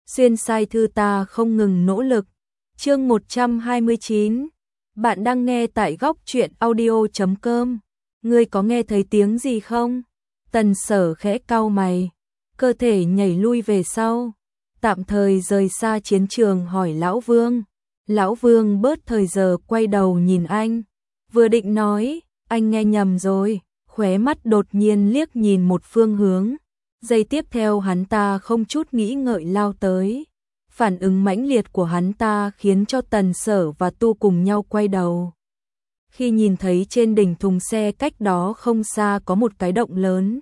xuyên sai thư ta không ngừng nỗ lực. Chương 129. Bạn đang nghe tại góc truyện audio.com. Ngươi có nghe thấy tiếng gì không? Tần Sở khẽ cau mày, cơ thể nhảy lui về sau, tạm thời rời xa chiến trường hỏi Lão Vương. Lão Vương bớt thời giờ quay đầu nhìn anh, vừa định nói, anh nghe nhầm rồi, khóe mắt đột nhiên liếc nhìn một phương hướng. Giây tiếp theo hắn ta không chút nghĩ ngợi lao tới. Phản ứng mãnh liệt của hắn ta khiến cho Tần Sở và Tu cùng nhau quay đầu. Khi nhìn thấy trên đỉnh thùng xe cách đó không xa có một cái động lớn.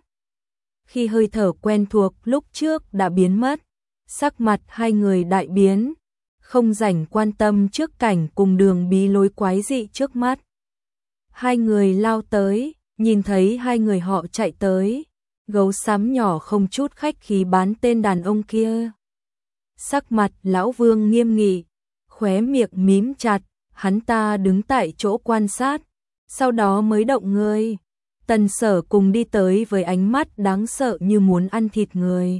Khi hơi thở quen thuộc lúc trước đã biến mất, sắc mặt hai người đại biến, không rảnh quan tâm trước cảnh cùng đường bí lối quái dị trước mắt. Hai người lao tới, nhìn thấy hai người họ chạy tới, gấu xám nhỏ không chút khách khí bán tên đàn ông kia. Sắc mặt Lão Vương nghiêm nghị, khóe miệng mím chặt, hắn ta đứng tại chỗ quan sát, sau đó mới động người. Tần Sở cùng đi tới với ánh mắt đáng sợ như muốn ăn thịt người.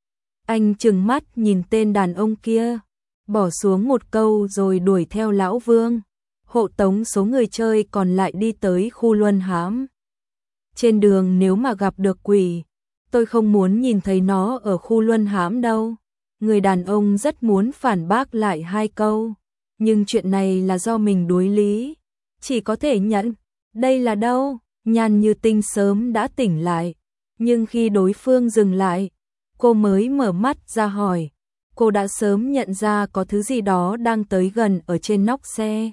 Anh trừng mắt nhìn tên đàn ông kia, bỏ xuống một câu rồi đuổi theo Lão Vương, hộ tống số người chơi còn lại đi tới khu luân hãm. Trên đường nếu mà gặp được quỷ, tôi không muốn nhìn thấy nó ở khu luân hãm đâu. Người đàn ông rất muốn phản bác lại hai câu, nhưng chuyện này là do mình đối lý, chỉ có thể nhận. Đây là đâu? Nhan Như Tinh sớm đã tỉnh lại, nhưng khi đối phương dừng lại, cô mới mở mắt ra hỏi. Cô đã sớm nhận ra có thứ gì đó đang tới gần ở trên nóc xe.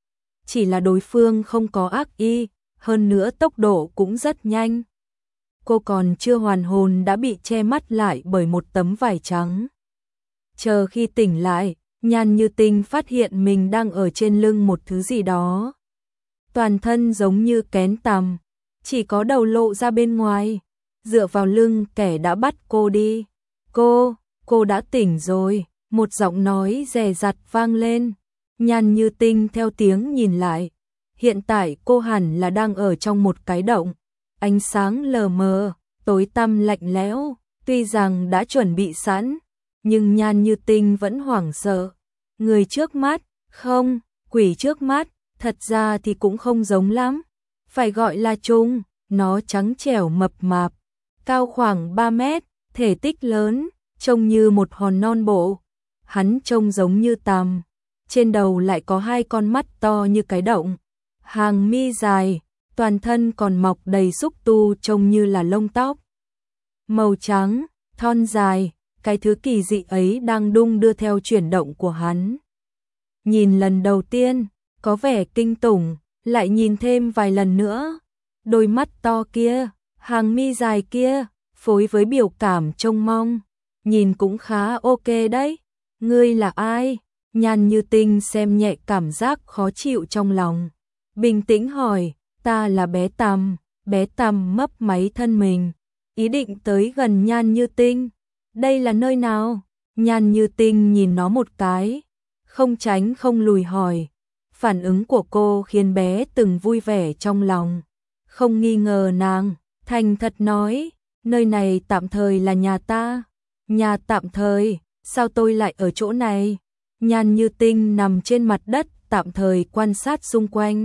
Chỉ là đối phương không có ác ý, hơn nữa tốc độ cũng rất nhanh. Cô còn chưa hoàn hồn đã bị che mắt lại bởi một tấm vải trắng. Chờ khi tỉnh lại, Nhan Như Tinh phát hiện mình đang ở trên lưng một thứ gì đó. Toàn thân giống như kén tằm, chỉ có đầu lộ ra bên ngoài, dựa vào lưng kẻ đã bắt cô đi. Cô đã tỉnh rồi, một giọng nói dè dặt vang lên. Nhan Như Tinh theo tiếng nhìn lại, hiện tại cô hẳn là đang ở trong một cái động, ánh sáng lờ mờ, tối tăm lạnh lẽo, tuy rằng đã chuẩn bị sẵn, nhưng Nhan Như Tinh vẫn hoảng sợ. Người trước mắt, không, quỷ trước mắt, thật ra thì cũng không giống lắm, phải gọi là trùng, nó trắng trẻo mập mạp, cao khoảng 3 mét, thể tích lớn, trông như một hòn non bộ. Hắn trông giống như tằm, trên đầu lại có hai con mắt to như cái động, hàng mi dài, toàn thân còn mọc đầy xúc tu trông như là lông tóc. Màu trắng, thon dài, cái thứ kỳ dị ấy đang đung đưa theo chuyển động của hắn. Nhìn lần đầu tiên, có vẻ kinh tủng, lại nhìn thêm vài lần nữa. Đôi mắt to kia, hàng mi dài kia, phối với biểu cảm trông mong, nhìn cũng khá ok đấy. Ngươi là ai? Nhan Như Tinh xem nhẹ cảm giác khó chịu trong lòng, bình tĩnh hỏi. Ta là bé Tằm. Bé Tằm mấp máy thân mình, ý định tới gần Nhan Như Tinh. Đây là nơi nào? Nhan Như Tinh nhìn nó một cái, không tránh không lùi hỏi. Phản ứng của cô khiến bé từng vui vẻ trong lòng, không nghi ngờ nàng, thành thật nói, nơi này tạm thời là nhà ta. Nhà tạm thời, sao tôi lại ở chỗ này? Nhan Như Tinh nằm trên mặt đất tạm thời quan sát xung quanh.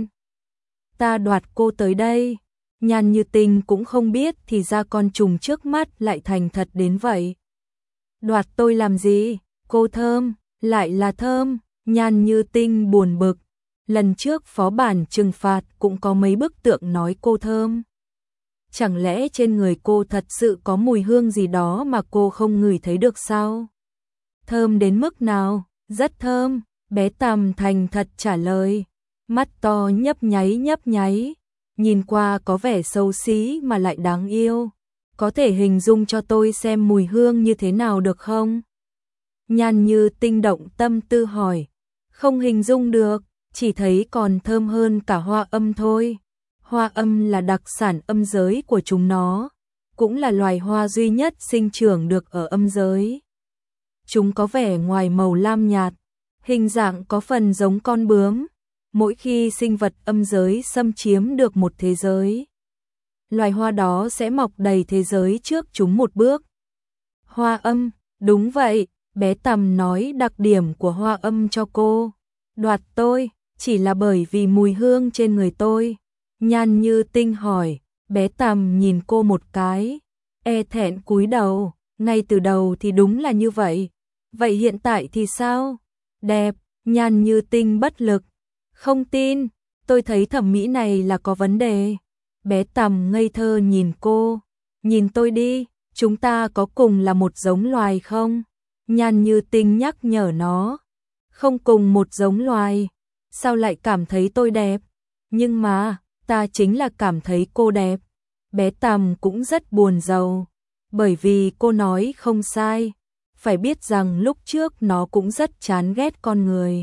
Ta đoạt cô tới đây. Nhan Như Tinh cũng không biết thì ra con trùng trước mắt lại thành thật đến vậy. Đoạt tôi làm gì? Cô thơm, lại là thơm. Nhan Như Tinh buồn bực. Lần trước phó bản trừng phạt cũng có mấy bức tượng nói cô thơm. Chẳng lẽ trên người cô thật sự có mùi hương gì đó mà cô không ngửi thấy được sao? Thơm đến mức nào? Rất thơm, bé Tằm thành thật trả lời. Mắt to nhấp nháy, nhìn qua có vẻ xấu xí mà lại đáng yêu. Có thể hình dung cho tôi xem mùi hương như thế nào được không? Nhan Như Tinh động tâm tư hỏi. Không hình dung được, chỉ thấy còn thơm hơn cả hoa âm thôi. Hoa âm là đặc sản âm giới của chúng nó, cũng là loài hoa duy nhất sinh trưởng được ở âm giới. Chúng có vẻ ngoài màu lam nhạt, hình dạng có phần giống con bướm. Mỗi khi sinh vật âm giới xâm chiếm được một thế giới, loài hoa đó sẽ mọc đầy thế giới trước chúng một bước. Hoa âm, đúng vậy, Bé Tằm nói đặc điểm của Hoa Âm cho cô. Đoạt tôi, chỉ là bởi vì mùi hương trên người tôi. Nhan Như Tinh hỏi, bé Tằm nhìn cô một cái, e thẹn cúi đầu, ngay từ đầu thì đúng là như vậy. Vậy hiện tại thì sao? Đẹp, Nhan Như Tinh bất lực. Không tin, tôi thấy thẩm mỹ này là có vấn đề. Bé Tằm ngây thơ nhìn cô, nhìn tôi đi, chúng ta có cùng là một giống loài không? Nhan Như Tinh nhắc nhở nó, không cùng một giống loài, sao lại cảm thấy tôi đẹp? Nhưng mà, ta chính là cảm thấy cô đẹp. Bé Tằm cũng rất buồn rầu, bởi vì cô nói không sai, phải biết rằng lúc trước nó cũng rất chán ghét con người.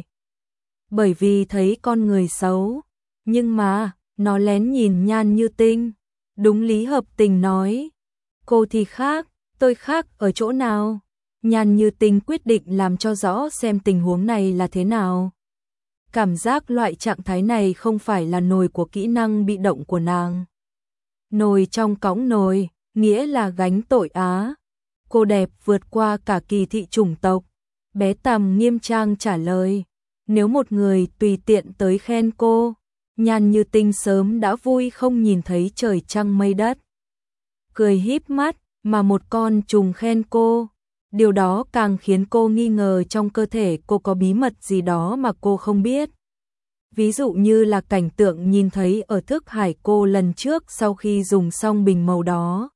Bởi vì thấy con người xấu, nhưng mà, nó lén nhìn Nhan Như Tinh, đúng lý hợp tình nói. Cô thì khác, tôi khác ở chỗ nào? Nhan Như Tinh quyết định làm cho rõ xem tình huống này là thế nào. Cảm giác loại trạng thái này không phải là nồi của kỹ năng bị động của nàng. Nồi trong cõng nồi, nghĩa là gánh tội á. Cô đẹp vượt qua cả kỳ thị chủng tộc. Bé Tằm nghiêm trang trả lời. Nếu một người tùy tiện tới khen cô, Nhan Như Tinh sớm đã vui không nhìn thấy trời trăng mây đất. Cười híp mắt, mà một con trùng khen cô. Điều đó càng khiến cô nghi ngờ trong cơ thể cô có bí mật gì đó mà cô không biết. Ví dụ như là cảnh tượng nhìn thấy ở thức hải cô lần trước sau khi dùng xong bình màu đó.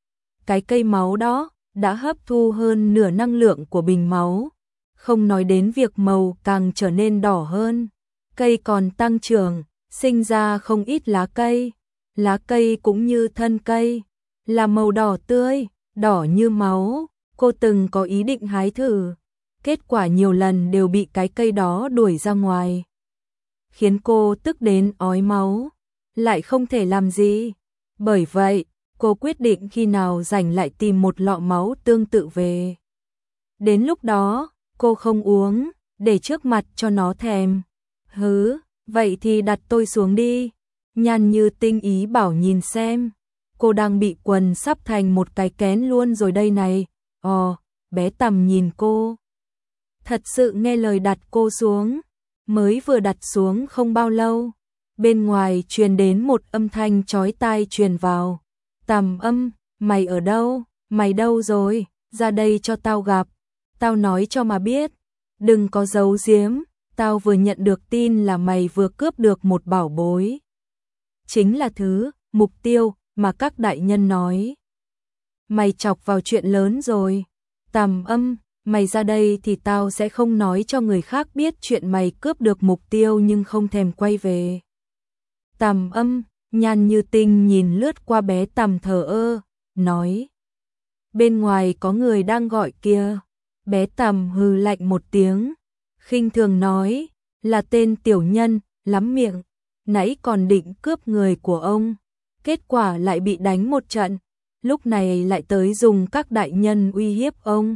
Cái cây máu đó đã hấp thu hơn nửa năng lượng của bình máu. Không nói đến việc màu càng trở nên đỏ hơn. Cây còn tăng trưởng, sinh ra không ít lá cây. Lá cây cũng như thân cây, là màu đỏ tươi, đỏ như máu. Cô từng có ý định hái thử, kết quả nhiều lần đều bị cái cây đó đuổi ra ngoài, khiến cô tức đến ói máu, lại không thể làm gì. Bởi vậy, cô quyết định khi nào rảnh lại tìm một lọ máu tương tự về. Đến lúc đó, cô không uống, để trước mặt cho nó thèm. Hứ, vậy thì đặt tôi xuống đi. Nhan Như Tinh ý bảo nhìn xem. Cô đang bị quần sắp thành một cái kén luôn rồi đây này. Bé Tằm nhìn cô. Thật sự nghe lời đặt cô xuống. Mới vừa đặt xuống không bao lâu, bên ngoài truyền đến một âm thanh chói tai truyền vào. Tằm Âm, mày ở đâu? Mày đâu rồi? Ra đây cho tao gặp. Tao nói cho mà biết. Đừng có giấu giếm. Tao vừa nhận được tin là mày vừa cướp được một bảo bối. Chính là thứ, mục tiêu mà các đại nhân nói. Mày chọc vào chuyện lớn rồi. Tằm Âm, mày ra đây thì tao sẽ không nói cho người khác biết chuyện mày cướp được mục tiêu nhưng không thèm quay về. Tằm Âm, Nhan Như Tinh nhìn lướt qua bé Tằm thờ ơ, nói. Bên ngoài có người đang gọi kia. Bé Tằm hừ lạnh một tiếng, khinh thường nói, là tên tiểu nhân, lắm miệng, nãy còn định cướp người của ông, kết quả lại bị đánh một trận, lúc này lại tới dùng các đại nhân uy hiếp ông.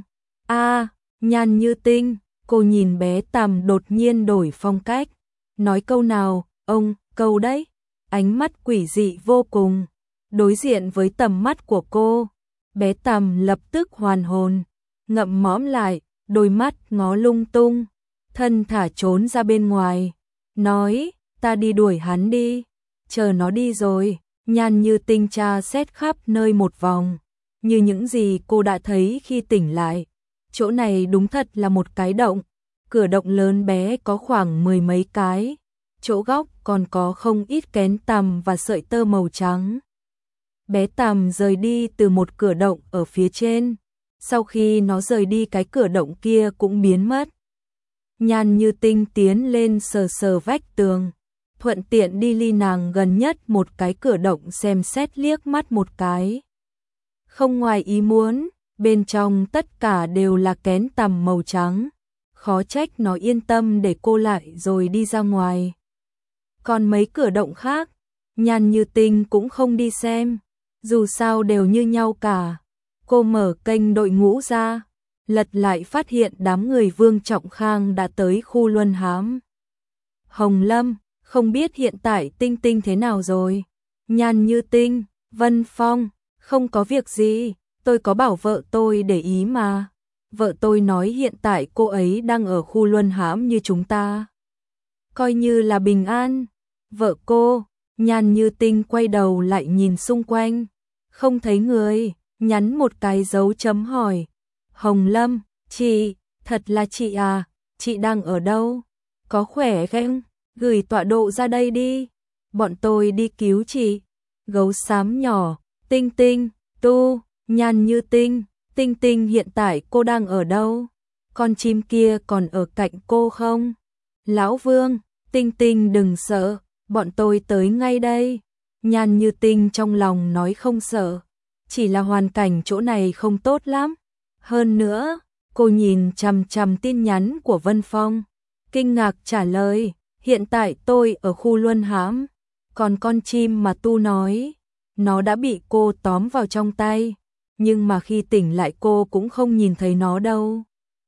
Nhan Như Tinh, cô nhìn bé Tằm đột nhiên đổi phong cách, nói câu nào, ông, câu đấy, ánh mắt quỷ dị vô cùng, đối diện với tầm mắt của cô, bé Tằm lập tức hoàn hồn, ngậm mõm lại, đôi mắt ngó lung tung, thân thả trốn ra bên ngoài, nói, ta đi đuổi hắn đi, chờ nó đi rồi. Nhan Như Tinh tra xét khắp nơi một vòng, như những gì cô đã thấy khi tỉnh lại. Chỗ này đúng thật là một cái động, cửa động lớn bé có khoảng 10 mấy cái, chỗ góc còn có không ít kén tằm và sợi tơ màu trắng. Bé Tằm rời đi từ một cửa động ở phía trên, sau khi nó rời đi cái cửa động kia cũng biến mất. Nhan Như Tinh tiến lên sờ sờ vách tường, thuận tiện đi ly nàng gần nhất một cái cửa động xem xét liếc mắt một cái. Không ngoài ý muốn, bên trong tất cả đều là kén tằm màu trắng, khó trách nó yên tâm để cô lại rồi đi ra ngoài. Còn mấy cửa động khác, Nhan Như Tinh cũng không đi xem, dù sao đều như nhau cả. Cô mở kênh đội ngũ ra, lật lại phát hiện đám người Vương Trọng Khang đã tới khu luân hãm. Hồng Lâm, không biết hiện tại Tinh Tinh thế nào rồi? Nhan Như Tinh, Vân Phong, không có việc gì, tôi có bảo vợ tôi để ý mà. Vợ tôi nói hiện tại cô ấy đang ở khu luân hãm như chúng ta. Coi như là bình an. Vợ cô, Nhan Như Tinh quay đầu lại nhìn xung quanh. Không thấy người, nhắn một cái dấu chấm hỏi. Hồng Lâm, chị, thật là chị à, chị đang ở đâu? Có khỏe không? Gửi tọa độ ra đây đi. Bọn tôi đi cứu chị. Gấu xám nhỏ, Tinh Tinh, Tu, Nhan Như Tinh, Tinh Tinh hiện tại cô đang ở đâu? Con chim kia còn ở cạnh cô không? Lão Vương, Tinh Tinh đừng sợ, bọn tôi tới ngay đây. Nhan Như Tinh trong lòng nói không sợ, chỉ là hoàn cảnh chỗ này không tốt lắm. Hơn nữa, cô nhìn chằm chằm tin nhắn của Vân Phong, kinh ngạc trả lời, hiện tại tôi ở khu luân hãm, còn con chim mà Tu nói, nó đã bị cô tóm vào trong tay, nhưng mà khi tỉnh lại cô cũng không nhìn thấy nó đâu.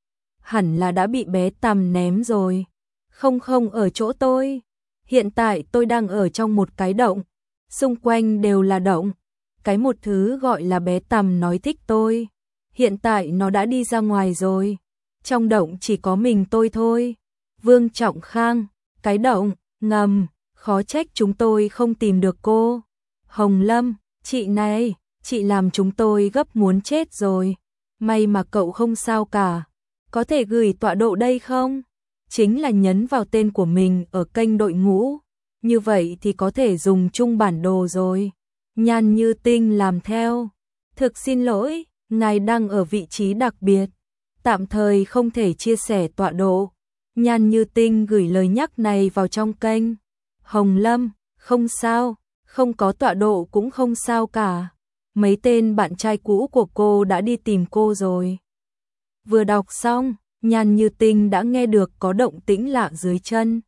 Hẳn là đã bị bé Tằm ném rồi. Không ở chỗ tôi. Hiện tại tôi đang ở trong một cái động, xung quanh đều là động. Cái một thứ gọi là bé Tằm nói thích tôi. Hiện tại nó đã đi ra ngoài rồi. Trong động chỉ có mình tôi thôi. Vương Trọng Khang, cái động, ngầm, khó trách chúng tôi không tìm được cô. Hồng Lâm, chị này, chị làm chúng tôi gấp muốn chết rồi. May mà cậu không sao cả. Có thể gửi tọa độ đây không? Chính là nhấn vào tên của mình ở kênh đội ngũ. Như vậy thì có thể dùng chung bản đồ rồi. Nhan Như Tinh làm theo. Thực xin lỗi, ngài đang ở vị trí đặc biệt. Tạm thời không thể chia sẻ tọa độ. Nhan Như Tinh gửi lời nhắc này vào trong kênh. Hồng Lâm, không sao, không có tọa độ cũng không sao cả. Mấy tên bạn trai cũ của cô đã đi tìm cô rồi. Vừa đọc xong, Nhan Như Tinh đã nghe được có động tĩnh lạ dưới chân.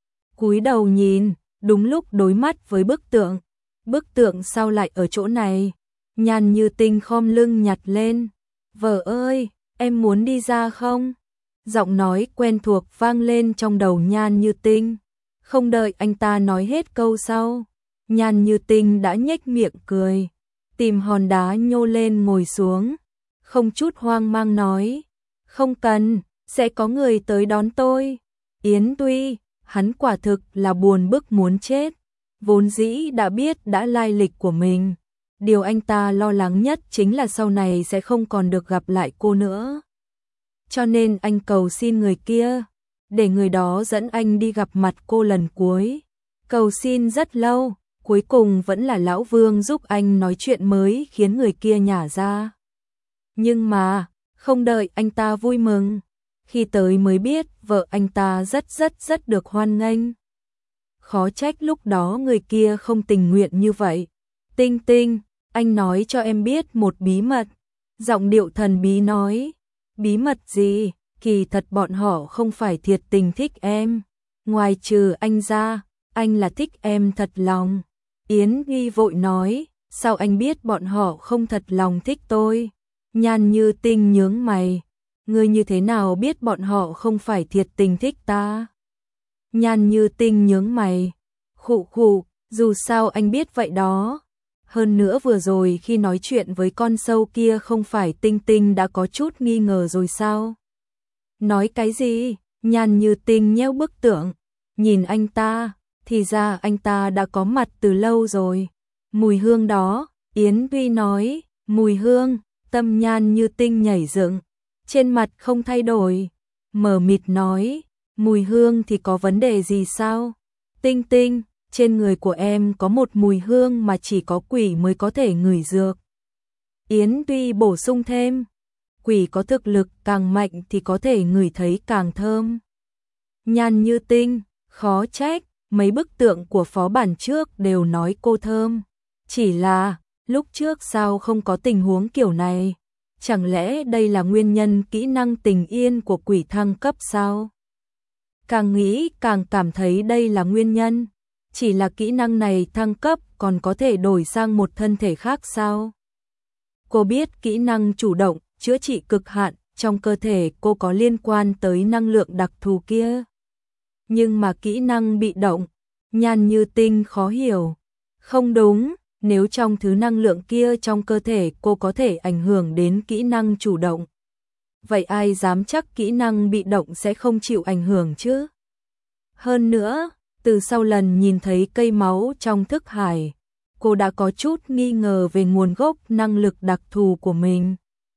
Cúi đầu nhìn, đúng lúc đối mắt với bức tượng. Bức tượng sao lại ở chỗ này? Nhan Như Tinh khom lưng nhặt lên. Vợ ơi, em muốn đi ra không? Giọng nói quen thuộc vang lên trong đầu Nhan Như Tinh. Không đợi anh ta nói hết câu sau, Nhan Như Tinh đã nhếch miệng cười, tìm hòn đá nhô lên ngồi xuống, không chút hoang mang nói, không cần, sẽ có người tới đón tôi. Yến Tuy, hắn quả thực là buồn bực muốn chết, vốn dĩ đã biết đã lai lịch của mình. Điều anh ta lo lắng nhất chính là sau này sẽ không còn được gặp lại cô nữa. Cho nên anh cầu xin người kia, để người đó dẫn anh đi gặp mặt cô lần cuối. Cầu xin rất lâu, cuối cùng vẫn là Lão Vương giúp anh nói chuyện mới khiến người kia nhả ra. Nhưng mà, không đợi anh ta vui mừng, khi tới mới biết vợ anh ta rất được hoan nghênh. Khó trách lúc đó người kia không tình nguyện như vậy. Tinh Tinh, anh nói cho em biết một bí mật. Giọng điệu thần bí nói, bí mật gì? Kỳ thật bọn họ không phải thiệt tình thích em. Ngoài trừ anh ra, anh là thích em thật lòng. Yến Nghi vội nói, sao anh biết bọn họ không thật lòng thích tôi? Nhan Như Tinh nhướng mày, ngươi như thế nào biết bọn họ không phải thiệt tình thích ta? Nhan Như Tinh nhướng mày, khụ khụ, dù sao anh biết vậy đó. Hơn nữa vừa rồi khi nói chuyện với con sâu kia không phải Tinh Tinh đã có chút nghi ngờ rồi sao? Nói cái gì? Nhan Như Tinh nheo bức tượng, nhìn anh ta, thì ra anh ta đã có mặt từ lâu rồi. Mùi hương đó, Yến Tuy nói, mùi hương, tâm Nhan Như Tinh nhảy dựng, trên mặt không thay đổi, mờ mịt nói, mùi hương thì có vấn đề gì sao? Tinh Tinh, trên người của em có một mùi hương mà chỉ có quỷ mới có thể ngửi được. Yến Tuy bổ sung thêm, quỷ có thực lực càng mạnh thì có thể ngửi thấy càng thơm. Nhan Như Tinh, khó trách, mấy bức tượng của phó bản trước đều nói cô thơm. Chỉ là, lúc trước sao không có tình huống kiểu này? Chẳng lẽ đây là nguyên nhân kỹ năng tình yên của quỷ thăng cấp sao? Càng nghĩ càng cảm thấy đây là nguyên nhân. Chỉ là kỹ năng này thăng cấp còn có thể đổi sang một thân thể khác sao? Cô biết kỹ năng chủ động, chữa trị cực hạn, trong cơ thể cô có liên quan tới năng lượng đặc thù kia. Nhưng mà kỹ năng bị động, Nhan Như Tinh khó hiểu. Không đúng, nếu trong thứ năng lượng kia trong cơ thể cô có thể ảnh hưởng đến kỹ năng chủ động. vậy ai dám chắc kỹ năng bị động sẽ không chịu ảnh hưởng chứ? Hơn nữa, từ sau lần nhìn thấy cây máu trong thức hải, cô đã có chút nghi ngờ về nguồn gốc năng lực đặc thù của mình.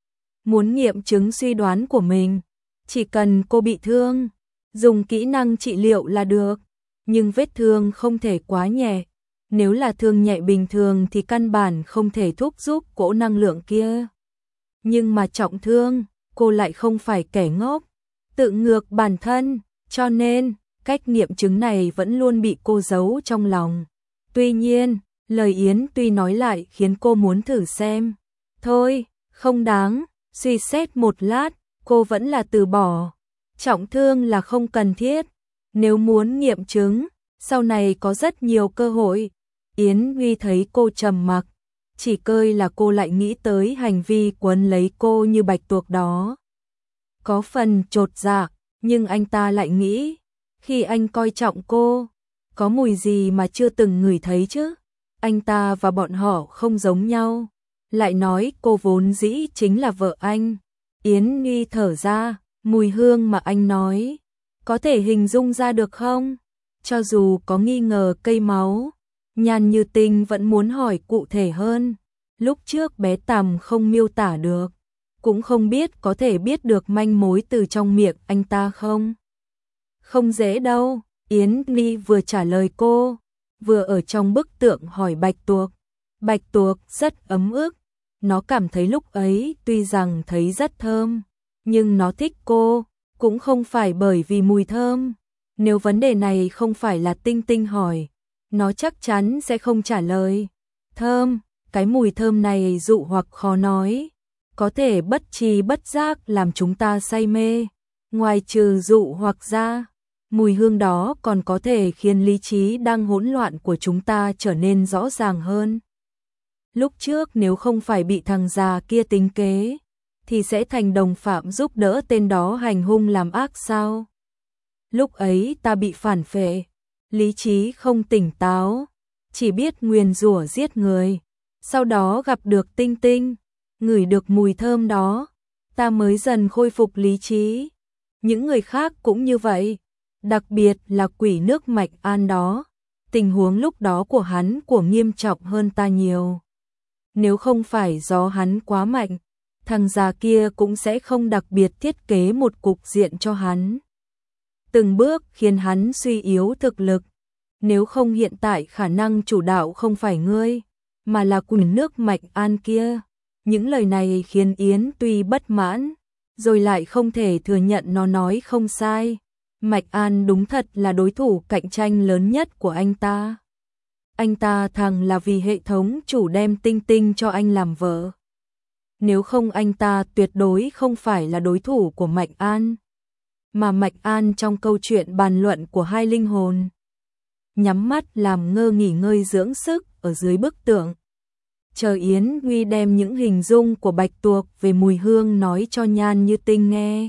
Muốn nghiệm chứng suy đoán của mình, chỉ cần cô bị thương, dùng kỹ năng trị liệu là được, nhưng vết thương không thể quá nhẹ. Nếu là thương nhẹ bình thường thì căn bản không thể thúc giúp cỗ năng lượng kia. Nhưng mà trọng thương, cô lại không phải kẻ ngốc, tự ngược bản thân, cho nên cách nghiệm chứng này vẫn luôn bị cô giấu trong lòng. Tuy nhiên, lời Yến Tuy nói lại khiến cô muốn thử xem. Thôi, không đáng, suy xét một lát, cô vẫn là từ bỏ. Trọng thương là không cần thiết. Nếu muốn nghiệm chứng, sau này có rất nhiều cơ hội. Yến Huy thấy cô trầm mặc, chỉ cười là cô lại nghĩ tới hành vi quấn lấy cô như bạch tuộc đó. Có phần chột dạ, nhưng anh ta lại nghĩ, khi anh coi trọng cô, có mùi gì mà chưa từng ngửi thấy chứ? Anh ta và bọn họ không giống nhau. Lại nói cô vốn dĩ chính là vợ anh. Yến Nghi thở ra, mùi hương mà anh nói, có thể hình dung ra được không? Cho dù có nghi ngờ cây máu, Nhan Như Tinh vẫn muốn hỏi cụ thể hơn. Lúc trước bé Tằm không miêu tả được, cũng không biết có thể biết được manh mối từ trong miệng anh ta không? Không dễ đâu, Yến Nghi vừa trả lời cô, vừa ở trong bức tượng hỏi Bạch Tuộc. Bạch Tuộc rất ấm ức, nó cảm thấy lúc ấy tuy rằng thấy rất thơm, nhưng nó thích cô, cũng không phải bởi vì mùi thơm. Nếu vấn đề này không phải là Tinh Tinh hỏi, nó chắc chắn sẽ không trả lời. Thơm, cái mùi thơm này dụ hoặc khó nói, có thể bất tri bất giác làm chúng ta say mê. Ngoài trừ dụ hoặc ra, mùi hương đó còn có thể khiến lý trí đang hỗn loạn của chúng ta trở nên rõ ràng hơn. Lúc trước nếu không phải bị thằng già kia tính kế, thì sẽ thành đồng phạm giúp đỡ tên đó hành hung làm ác sao? Lúc ấy ta bị phản phệ, lý trí không tỉnh táo, chỉ biết nguyền rủa giết người. Sau đó gặp được Tinh Tinh, ngửi được mùi thơm đó, ta mới dần khôi phục lý trí. Những người khác cũng như vậy, đặc biệt là quỷ nước Mạch An đó, tình huống lúc đó của hắn nghiêm trọng hơn ta nhiều. Nếu không phải do hắn quá mạnh, thằng già kia cũng sẽ không đặc biệt thiết kế một cục diện cho hắn, từng bước khiến hắn suy yếu thực lực. Nếu không hiện tại khả năng chủ đạo không phải ngươi, mà là quỷ nước Mạch An kia. Những lời này khiến Yến Tuy bất mãn, rồi lại không thể thừa nhận nó nói không sai. Mạch An đúng thật là đối thủ cạnh tranh lớn nhất của anh ta. Anh ta thằng là vì hệ thống chủ đem Tinh Tinh cho anh làm vợ. Nếu không anh ta tuyệt đối không phải là đối thủ của Mạch An. Mà Mạch An trong câu chuyện bàn luận của hai linh hồn, nhắm mắt làm ngơ nghỉ ngơi dưỡng sức ở dưới bức tượng. Chờ Yến Huy đem những hình dung của Bạch Tuộc về mùi hương nói cho Nhan Như Tinh nghe.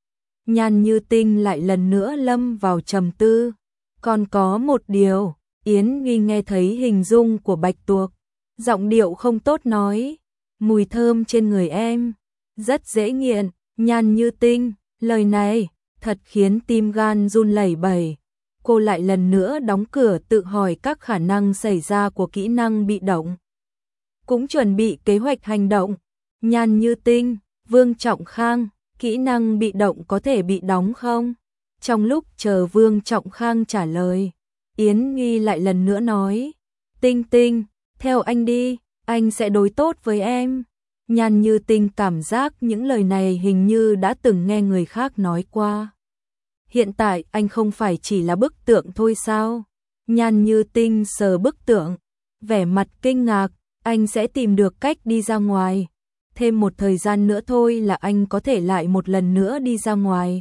Nhan Như Tinh lại lần nữa lâm vào trầm tư. Còn có một điều, Yến Huy nghe thấy hình dung của Bạch Tuộc, giọng điệu không tốt nói, mùi thơm trên người em rất dễ nghiện. Nhan Như Tinh, lời này thật khiến tim gan run lẩy bẩy. Cô lại lần nữa đóng cửa tự hỏi các khả năng xảy ra của kỹ năng bị động, cũng chuẩn bị kế hoạch hành động. Nhan Như Tinh, Vương Trọng Khang, kỹ năng bị động có thể bị đóng không? Trong lúc chờ Vương Trọng Khang trả lời, Yến Nghi lại lần nữa nói, Tinh Tinh, theo anh đi, anh sẽ đối tốt với em. Nhan Như Tinh cảm giác những lời này hình như đã từng nghe người khác nói qua. Hiện tại anh không phải chỉ là bức tượng thôi sao? Nhan Như Tinh sờ bức tượng, vẻ mặt kinh ngạc, anh sẽ tìm được cách đi ra ngoài. Thêm một thời gian nữa thôi là anh có thể lại một lần nữa đi ra ngoài.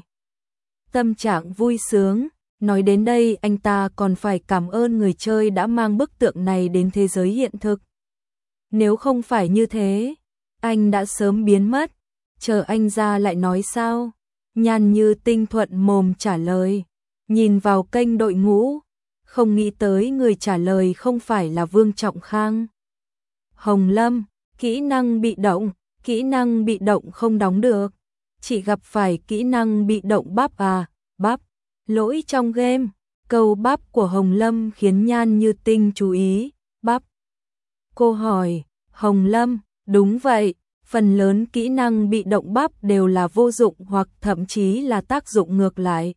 Tâm trạng vui sướng, nói đến đây anh ta còn phải cảm ơn người chơi đã mang bức tượng này đến thế giới hiện thực. Nếu không phải như thế, anh đã sớm biến mất. Chờ anh ra lại nói sao? Nhan Như Tinh thuận mồm trả lời, nhìn vào kênh đội ngũ, không nghĩ tới người trả lời không phải là Vương Trọng Khang. Hồng Lâm, kỹ năng bị động không đóng được. Chị gặp phải kỹ năng bị động bắp à? Bắp, lỗi trong game. Câu bắp của Hồng Lâm khiến Nhan Như Tinh chú ý. Bắp. Cô hỏi, Hồng Lâm, đúng vậy, phần lớn kỹ năng bị động bắp đều là vô dụng hoặc thậm chí là tác dụng ngược lại.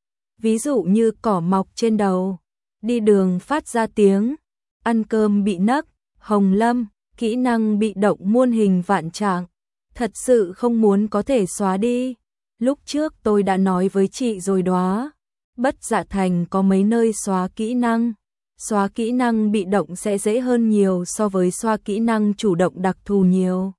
Ví dụ như cỏ mọc trên đầu, đi đường phát ra tiếng, ăn cơm bị nấc. Hồng Lâm, kỹ năng bị động muôn hình vạn trạng, thật sự không muốn có thể xóa đi. Lúc trước tôi đã nói với chị rồi đó, Bất Dạ Thành có mấy nơi xóa kỹ năng. Xóa kỹ năng bị động sẽ dễ hơn nhiều so với xóa kỹ năng chủ động đặc thù nhiều.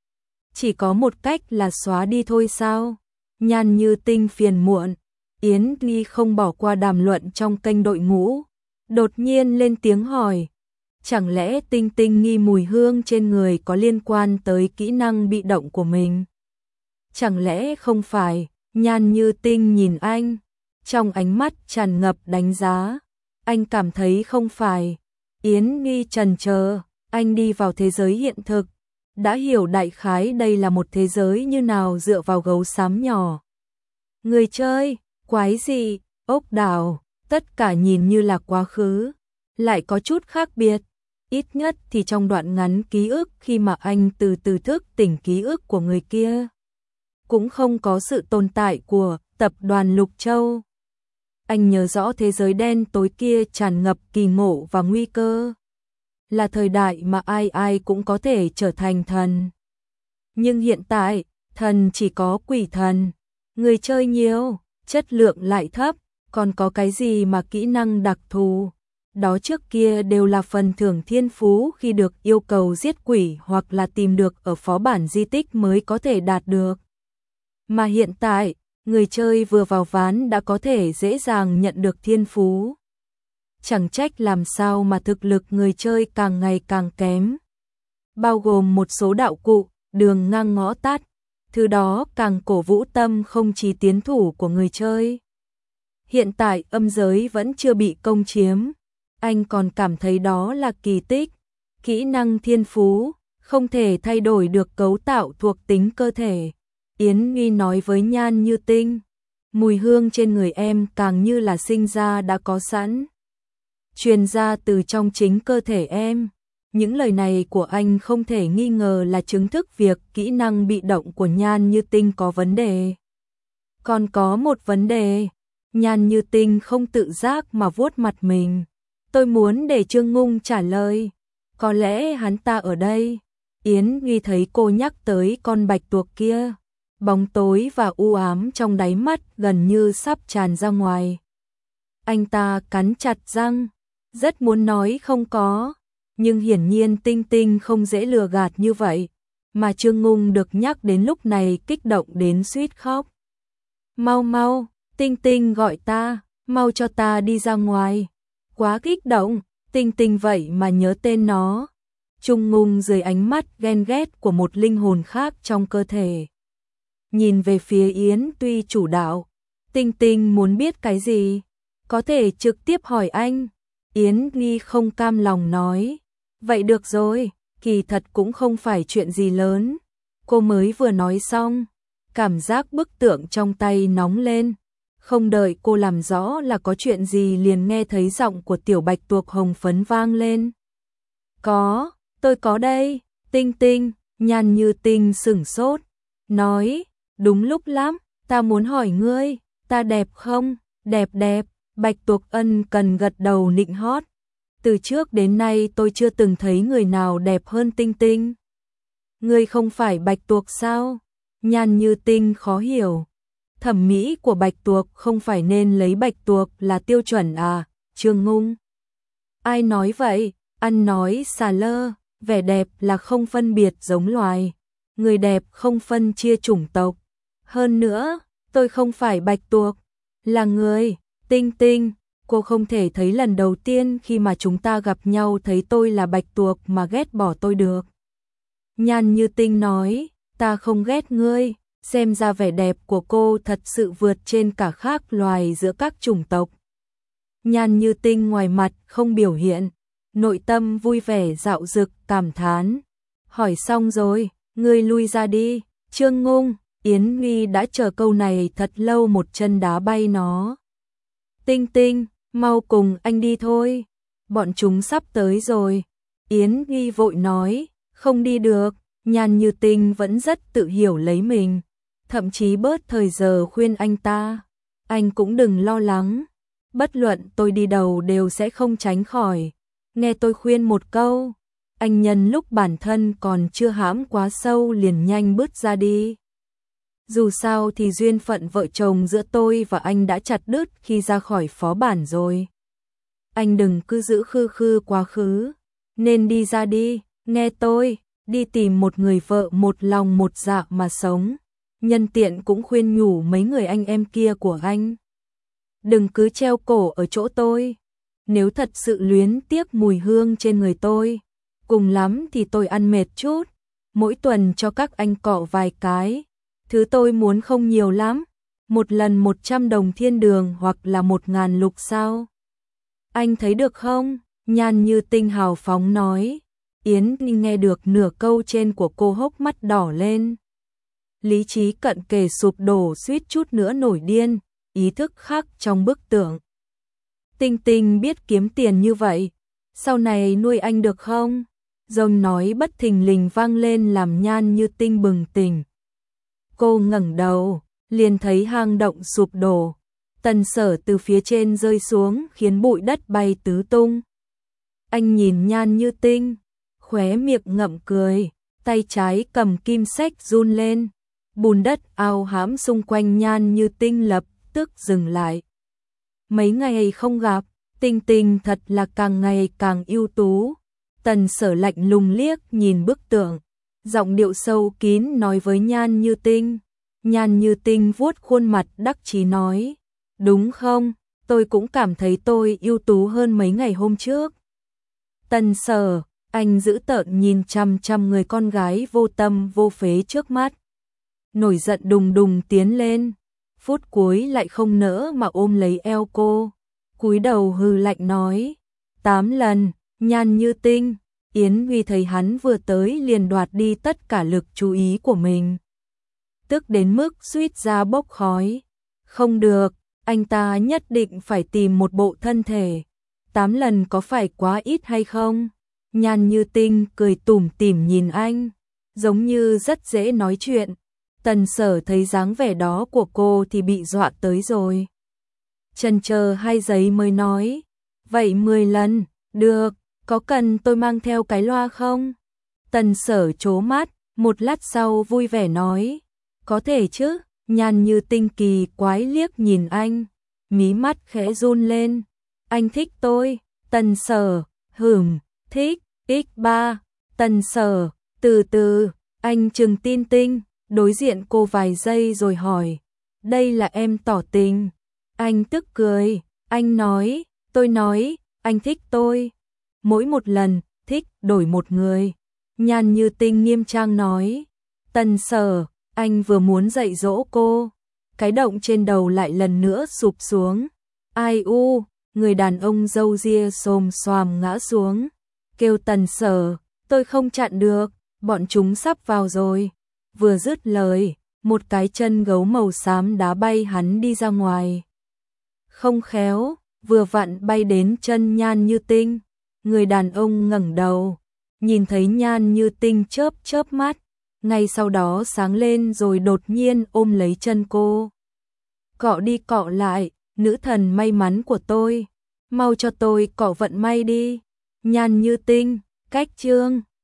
Chỉ có một cách là xóa đi thôi sao? Nhan Như Tinh phiền muộn. Yến Ly không bỏ qua đàm luận trong kênh đội ngũ, đột nhiên lên tiếng hỏi, chẳng lẽ Tinh Tinh nghi mùi hương trên người có liên quan tới kỹ năng bị động của mình? Chẳng lẽ không phải? Nhan Như Tinh nhìn anh, trong ánh mắt tràn ngập đánh giá. Anh cảm thấy không phải. Yến Nghi chần chờ, anh đi vào thế giới hiện thực, đã hiểu đại khái đây là một thế giới như nào dựa vào gấu xám nhỏ. Người chơi, quái dị, ốc đảo, tất cả nhìn như là quá khứ, lại có chút khác biệt. Ít nhất thì trong đoạn ngắn ký ức khi mà anh từ từ thức tỉnh ký ức của người kia, cũng không có sự tồn tại của tập đoàn Lục Châu. Anh nhớ rõ thế giới đen tối kia tràn ngập kỳ ngộ và nguy cơ. Là thời đại mà ai ai cũng có thể trở thành thần. Nhưng hiện tại, thần chỉ có quỷ thần. Người chơi nhiều, chất lượng lại thấp, còn có cái gì mà kỹ năng đặc thù. Đó trước kia đều là phần thưởng thiên phú khi được yêu cầu giết quỷ hoặc là tìm được ở phó bản di tích mới có thể đạt được. Mà hiện tại, người chơi vừa vào ván đã có thể dễ dàng nhận được thiên phú. Chẳng trách làm sao mà thực lực người chơi càng ngày càng kém. Bao gồm một số đạo cụ, đường ngang ngõ tắt, thứ đó càng cổ vũ tâm không chí tiến thủ của người chơi. Hiện tại âm giới vẫn chưa bị công chiếm, anh còn cảm thấy đó là kỳ tích. Kỹ năng thiên phú, không thể thay đổi được cấu tạo thuộc tính cơ thể. Yến Nghi nói với Nhan Như Tinh, mùi hương trên người em càng như là sinh ra đã có sẵn, truyền ra từ trong chính cơ thể em. Những lời này của anh không thể nghi ngờ là chứng thực việc kỹ năng bị động của Nhan Như Tinh có vấn đề. Còn có một vấn đề, Nhan Như Tinh không tự giác mà vuốt mặt mình. Tôi muốn để Trương Ngung trả lời, có lẽ hắn ta ở đây. Yến Nghi thấy cô nhắc tới con bạch tuộc kia, bóng tối và u ám trong đáy mắt gần như sắp tràn ra ngoài. Anh ta cắn chặt răng, rất muốn nói không có, nhưng hiển nhiên Tinh Tinh không dễ lừa gạt như vậy, mà Trương Ngung được nhắc đến lúc này kích động đến suýt khóc. Mau mau, Tinh Tinh gọi ta, mau cho ta đi ra ngoài. Quá kích động, Tinh Tinh vậy mà nhớ tên nó. Trương Ngung dưới ánh mắt ghen ghét của một linh hồn khác trong cơ thể. Nhìn về phía Yến Tuy chủ đạo, Tinh Tinh muốn biết cái gì? Có thể trực tiếp hỏi anh. Yến Nghi không cam lòng nói, vậy được rồi, kỳ thật cũng không phải chuyện gì lớn. Cô mới vừa nói xong, cảm giác bức tượng trong tay nóng lên. Không đợi cô làm rõ là có chuyện gì liền nghe thấy giọng của tiểu bạch tuộc hồng phấn vang lên. Có, tôi có đây. Tinh Tinh, Nhan Như Tinh sửng sốt, nói, đúng lúc lắm, ta muốn hỏi ngươi, ta đẹp không? Đẹp đẹp. Bạch Tuộc ân cần gật đầu nịnh hót. Từ trước đến nay tôi chưa từng thấy người nào đẹp hơn Tinh Tinh. Ngươi không phải Bạch Tuộc sao? Nhan Như Tinh khó hiểu. Thẩm mỹ của Bạch Tuộc không phải nên lấy Bạch Tuộc là tiêu chuẩn à? Trương Ngung. Ai nói vậy? Ăn nói xà lơ, vẻ đẹp là không phân biệt giống loài. Người đẹp không phân chia chủng tộc. Hơn nữa, tôi không phải Bạch Tuộc, là người. Tinh Tinh, cô không thể thấy lần đầu tiên khi mà chúng ta gặp nhau thấy tôi là Bạch Tuộc mà ghét bỏ tôi được. Nhan Như Tinh nói, ta không ghét ngươi, xem ra vẻ đẹp của cô thật sự vượt trên cả khác loài giữa các chủng tộc. Nhan Như Tinh ngoài mặt không biểu hiện, nội tâm vui vẻ dạo dực cảm thán. Hỏi xong rồi, ngươi lui ra đi. Trương Ngung, Yến Nghi đã chờ câu này thật lâu, một chân đá bay nó. Tinh Tinh, mau cùng anh đi thôi. Bọn chúng sắp tới rồi. Yến Nghi vội nói, không đi được. Nhan Như Tinh vẫn rất tự hiểu lấy mình. Thậm chí bớt thời giờ khuyên anh ta. Anh cũng đừng lo lắng. Bất luận tôi đi đầu đều sẽ không tránh khỏi. Nghe tôi khuyên một câu. Anh nhân lúc bản thân còn chưa hãm quá sâu liền nhanh bước ra đi. Dù sao thì duyên phận vợ chồng giữa tôi và anh đã chặt đứt khi ra khỏi phó bản rồi. Anh đừng cứ giữ khư khư quá khứ. Nên đi ra đi, nghe tôi, đi tìm một người vợ một lòng một dạ mà sống. Nhân tiện cũng khuyên nhủ mấy người anh em kia của anh. Đừng cứ treo cổ ở chỗ tôi. Nếu thật sự luyến tiếc mùi hương trên người tôi, cùng lắm thì tôi ăn mệt chút. Mỗi tuần cho các anh cọ vài cái. Thứ tôi muốn không nhiều lắm. Một lần 100 đồng thiên đường hoặc là 1000 lục sao. Anh thấy được không? Nhan Như Tinh hào phóng nói. Yến Ninh nghe được nửa câu trên của cô hốc mắt đỏ lên. Lý trí cận kề sụp đổ, suýt chút nữa nổi điên. Ý thức khác trong bức tượng. Tinh Tinh biết kiếm tiền như vậy, sau này nuôi anh được không? Giọng nói bất thình lình vang lên làm Nhan Như Tinh bừng tỉnh. Cô ngẩng đầu, liền thấy hang động sụp đổ. Tần Sở từ phía trên rơi xuống khiến bụi đất bay tứ tung. Anh nhìn Nhan Như Tinh, khóe miệng ngậm cười, tay trái cầm kim sách run lên. Bùn đất ao hãm xung quanh Nhan Như Tinh lập tức dừng lại. Mấy ngày không gặp, Tinh Tinh thật là càng ngày càng ưu tú. Tần Sở lạnh lùng liếc nhìn bức tượng, giọng điệu sâu kín nói với Nhan Như Tinh. Nhan Như Tinh vuốt khuôn mặt đắc chí nói, đúng không, tôi cũng cảm thấy tôi ưu tú hơn mấy ngày hôm trước. Tần Sở, anh dữ tợn nhìn chằm chằm người con gái vô tâm vô phế trước mắt. Nổi giận đùng đùng tiến lên, phút cuối lại không nỡ mà ôm lấy eo cô. Cúi đầu hừ lạnh nói, 8 lần, Nhan Như Tinh. Yến Huy thấy hắn vừa tới liền đoạt đi tất cả lực chú ý của mình. Tức đến mức suýt ra bốc khói. Không được, anh ta nhất định phải tìm một bộ thân thể. 8 lần có phải quá ít hay không? Nhan Như Tinh cười tủm tỉm nhìn anh, giống như rất dễ nói chuyện. Tần Sở thấy dáng vẻ đó của cô thì bị dọa tới rồi. Chần chờ 2 giây mới nói, vậy 10 lần, được, có cần tôi mang theo cái loa không? Tần Sở trố mắt, một lát sau vui vẻ nói, có thể chứ. Nhan Như Tinh kỳ quái liếc nhìn anh, mí mắt khẽ run lên. Anh thích tôi? Tần Sở, thích, x3. Tần Sở, từ từ, anh trừng Tin Tinh, đối diện cô vài giây rồi hỏi, đây là em tỏ tình. Anh tức cười, anh nói, tôi nói, anh thích tôi. Mỗi một lần, thích đổi một người. Nhan Như Tinh nghiêm trang nói, Tần Sở, anh vừa muốn dạy dỗ cô, cái động trên đầu lại lần nữa sụp xuống. Ai u, người đàn ông râu ria xồm xoàm ngã xuống, kêu Tần Sở, tôi không chặn được, bọn chúng sắp vào rồi. Vừa dứt lời, một cái chân gấu màu xám đá bay hắn đi ra ngoài. Không khéo, vừa vặn bay đến chân Nhan Như Tinh. Người đàn ông ngẩng đầu, nhìn thấy Nhan Như Tinh chớp chớp mắt, ngay sau đó sáng lên rồi đột nhiên ôm lấy chân cô. Cọ đi cọ lại, nữ thần may mắn của tôi, mau cho tôi cọ vận may đi. Nhan Như Tinh, cách chương